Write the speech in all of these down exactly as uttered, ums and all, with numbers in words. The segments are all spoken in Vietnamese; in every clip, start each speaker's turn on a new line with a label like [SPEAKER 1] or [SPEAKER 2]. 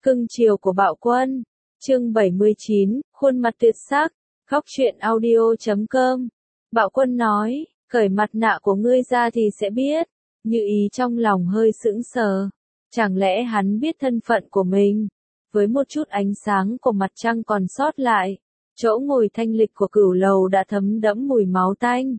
[SPEAKER 1] Cưng chiều của Bạo Quân. Chương bảy mươi chín, khuôn mặt tuyệt sắc. Góc truyện audio chấm com. Bạo Quân nói, cởi mặt nạ của ngươi ra thì sẽ biết. Như Ý trong lòng hơi sững sờ. Chẳng lẽ hắn biết thân phận của mình? Với một chút ánh sáng của mặt trăng còn sót lại, chỗ ngồi thanh lịch của cửu lầu đã thấm đẫm mùi máu tanh.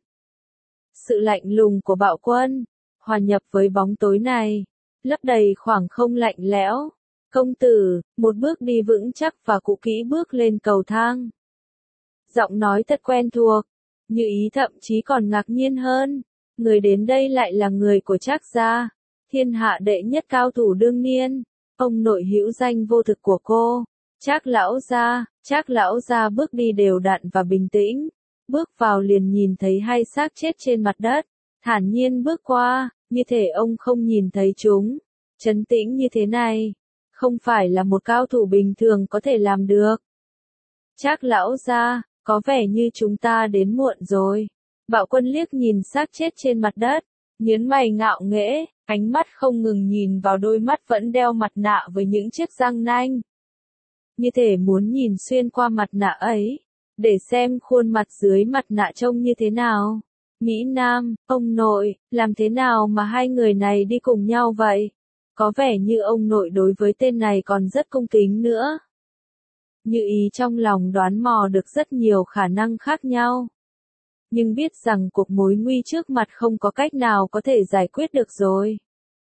[SPEAKER 1] Sự lạnh lùng của Bạo Quân, hòa nhập với bóng tối này, lấp đầy khoảng không lạnh lẽo. Công tử, một bước đi vững chắc và cụ kỹ bước lên cầu thang. Giọng nói thật quen thuộc, Như Ý thậm chí còn ngạc nhiên hơn. Người đến đây lại là người của Trác gia, thiên hạ đệ nhất cao thủ đương niên, ông nội hữu danh vô thực của cô. Trác lão gia. Trác lão gia bước đi đều đặn và bình tĩnh, bước vào liền nhìn thấy hai xác chết trên mặt đất, thản nhiên bước qua, như thể ông không nhìn thấy chúng. Trấn tĩnh như thế này, không phải là một cao thủ bình thường có thể làm được. Trác lão gia, có vẻ như chúng ta đến muộn rồi. Bạo Quân liếc nhìn xác chết trên mặt đất, nhướng mày ngạo nghễ, ánh mắt không ngừng nhìn vào đôi mắt vẫn đeo mặt nạ với những chiếc răng nanh. Như thể muốn nhìn xuyên qua mặt nạ ấy, để xem khuôn mặt dưới mặt nạ trông như thế nào. Mỹ Nam, ông nội, làm thế nào mà hai người này đi cùng nhau vậy? Có vẻ như ông nội đối với tên này còn rất cung kính nữa. Như Ý trong lòng đoán mò được rất nhiều khả năng khác nhau. Nhưng biết rằng cuộc mối nguy trước mặt không có cách nào có thể giải quyết được rồi.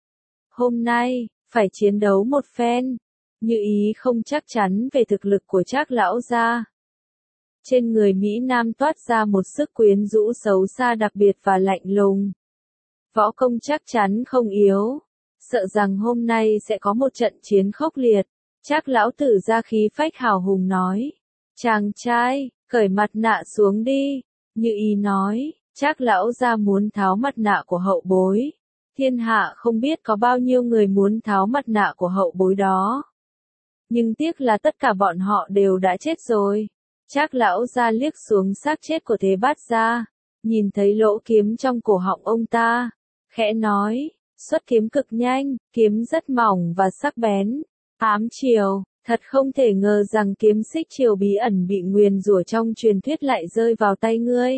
[SPEAKER 1] Hôm nay, phải chiến đấu một phen. Như Ý không chắc chắn về thực lực của Trác lão gia. Trên người Mỹ Nam toát ra một sức quyến rũ xấu xa đặc biệt và lạnh lùng. Võ công chắc chắn không yếu. Sợ rằng hôm nay sẽ có một trận chiến khốc liệt. Trác lão tử ra khí phách hào hùng nói. Chàng trai, cởi mặt nạ xuống đi. Như Ý nói, Trác lão gia muốn tháo mặt nạ của hậu bối. Thiên hạ không biết có bao nhiêu người muốn tháo mặt nạ của hậu bối đó. Nhưng tiếc là tất cả bọn họ đều đã chết rồi. Trác lão gia liếc xuống xác chết của Thế Bát gia, nhìn thấy lỗ kiếm trong cổ họng ông ta, khẽ nói, xuất kiếm cực nhanh, kiếm rất mỏng và sắc bén. Ám chiều, thật không thể ngờ rằng kiếm xích chiều bí ẩn bị nguyền rủa trong truyền thuyết lại rơi vào tay ngươi.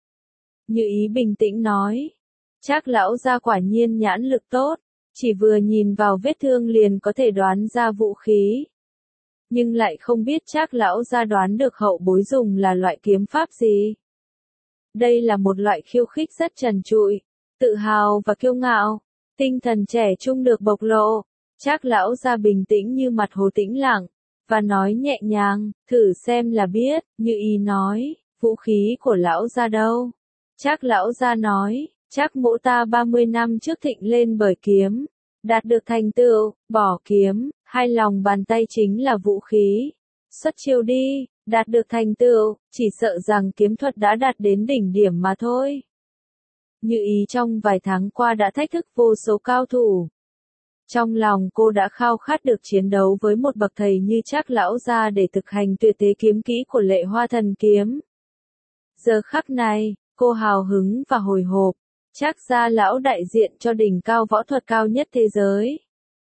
[SPEAKER 1] Như Ý bình tĩnh nói, Trác lão gia quả nhiên nhãn lực tốt, chỉ vừa nhìn vào vết thương liền có thể đoán ra vũ khí. Nhưng lại không biết Trác lão gia đoán được hậu bối dùng là loại kiếm pháp gì. Đây là một loại khiêu khích rất trần trụi, tự hào và kiêu ngạo, tinh thần trẻ trung được bộc lộ. Trác lão gia bình tĩnh như mặt hồ tĩnh lặng, và nói nhẹ nhàng, thử xem là biết. Như Ý nói, vũ khí của lão gia đâu? Trác lão gia nói, Trác mỗ ta ba mươi năm trước thịnh lên bởi kiếm, đạt được thành tựu, bỏ kiếm, hai lòng bàn tay chính là vũ khí. Xuất chiêu đi, đạt được thành tựu, chỉ sợ rằng kiếm thuật đã đạt đến đỉnh điểm mà thôi. Như Ý trong vài tháng qua đã thách thức vô số cao thủ. Trong lòng cô đã khao khát được chiến đấu với một bậc thầy như Trác lão gia để thực hành tuyệt thế kiếm kỹ của Lệ Hoa Thần Kiếm. Giờ khắc này, cô hào hứng và hồi hộp. Trác gia lão đại diện cho đỉnh cao võ thuật cao nhất thế giới.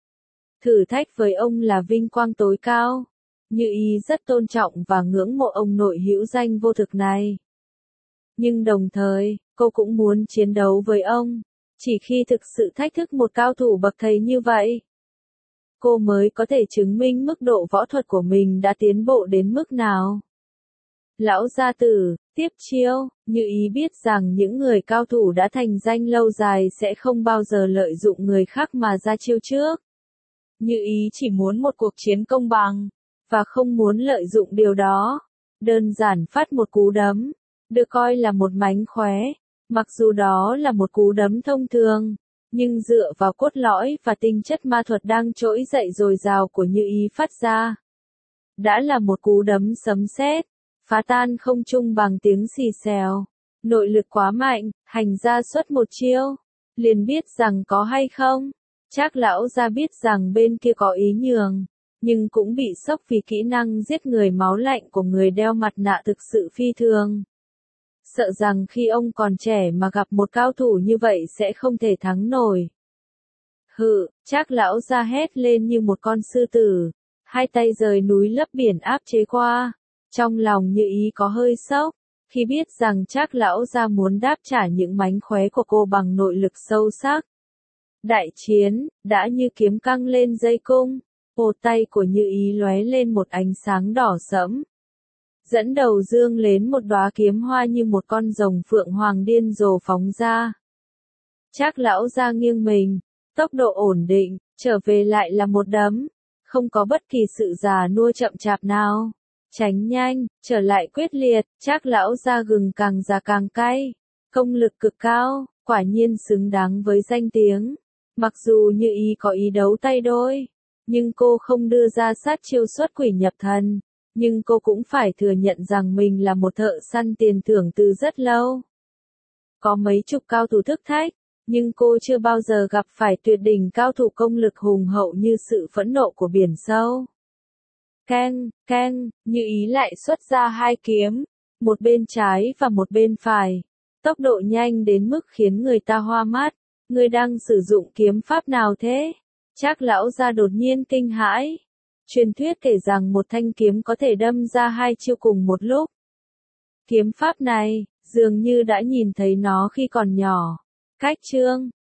[SPEAKER 1] Thử thách với ông là vinh quang tối cao. Như Ý rất tôn trọng và ngưỡng mộ ông nội hữu danh vô thực này. Nhưng đồng thời, cô cũng muốn chiến đấu với ông. Chỉ khi thực sự thách thức một cao thủ bậc thầy như vậy, cô mới có thể chứng minh mức độ võ thuật của mình đã tiến bộ đến mức nào. Lão gia tử, tiếp chiêu. Như Ý biết rằng những người cao thủ đã thành danh lâu dài sẽ không bao giờ lợi dụng người khác mà ra chiêu trước. Như Ý chỉ muốn một cuộc chiến công bằng, và không muốn lợi dụng điều đó. Đơn giản phát một cú đấm, được coi là một mánh khóe. Mặc dù đó là một cú đấm thông thường, nhưng dựa vào cốt lõi và tinh chất ma thuật đang trỗi dậy dồi dào của Như Ý phát ra, đã là một cú đấm sấm sét, phá tan không trung bằng tiếng xì xèo. Nội lực quá mạnh, hành ra xuất một chiêu, liền biết rằng có hay không. Trác lão gia biết rằng bên kia có ý nhường, nhưng cũng bị sốc vì kỹ năng giết người máu lạnh của người đeo mặt nạ thực sự phi thường. Sợ rằng khi ông còn trẻ mà gặp một cao thủ như vậy sẽ không thể thắng nổi. Hự, Trác lão gia hét lên như một con sư tử, hai tay rời núi lấp biển áp chế qua. Trong lòng Như Ý có hơi sốc, khi biết rằng Trác lão gia muốn đáp trả những mánh khóe của cô bằng nội lực sâu sắc. Đại chiến, đã như kiếm căng lên dây cung, cổ tay của Như Ý lóe lên một ánh sáng đỏ sẫm. Dẫn đầu dương lên một đóa kiếm hoa như một con rồng phượng hoàng điên rồ phóng ra. Trác lão gia nghiêng mình, tốc độ ổn định, trở về lại là một đấm, không có bất kỳ sự già nua chậm chạp nào. Tránh nhanh, trở lại quyết liệt, Trác lão gia gừng càng già càng cay, công lực cực cao, quả nhiên xứng đáng với danh tiếng. Mặc dù Như Ý có ý đấu tay đôi, nhưng cô không đưa ra sát chiêu xuất quỷ nhập thần, nhưng cô cũng phải thừa nhận rằng mình là một thợ săn tiền thưởng từ rất lâu. Có mấy chục cao thủ thức thách, nhưng cô chưa bao giờ gặp phải tuyệt đỉnh cao thủ công lực hùng hậu như sự phẫn nộ của biển sâu. Keng, keng, Như Ý lại xuất ra hai kiếm, một bên trái và một bên phải. Tốc độ nhanh đến mức khiến người ta hoa mắt. Người đang sử dụng kiếm pháp nào thế? Trác lão gia đột nhiên kinh hãi. Truyền thuyết kể rằng một thanh kiếm có thể đâm ra hai chiêu cùng một lúc. Kiếm pháp này, dường như đã nhìn thấy nó khi còn nhỏ. Cách chương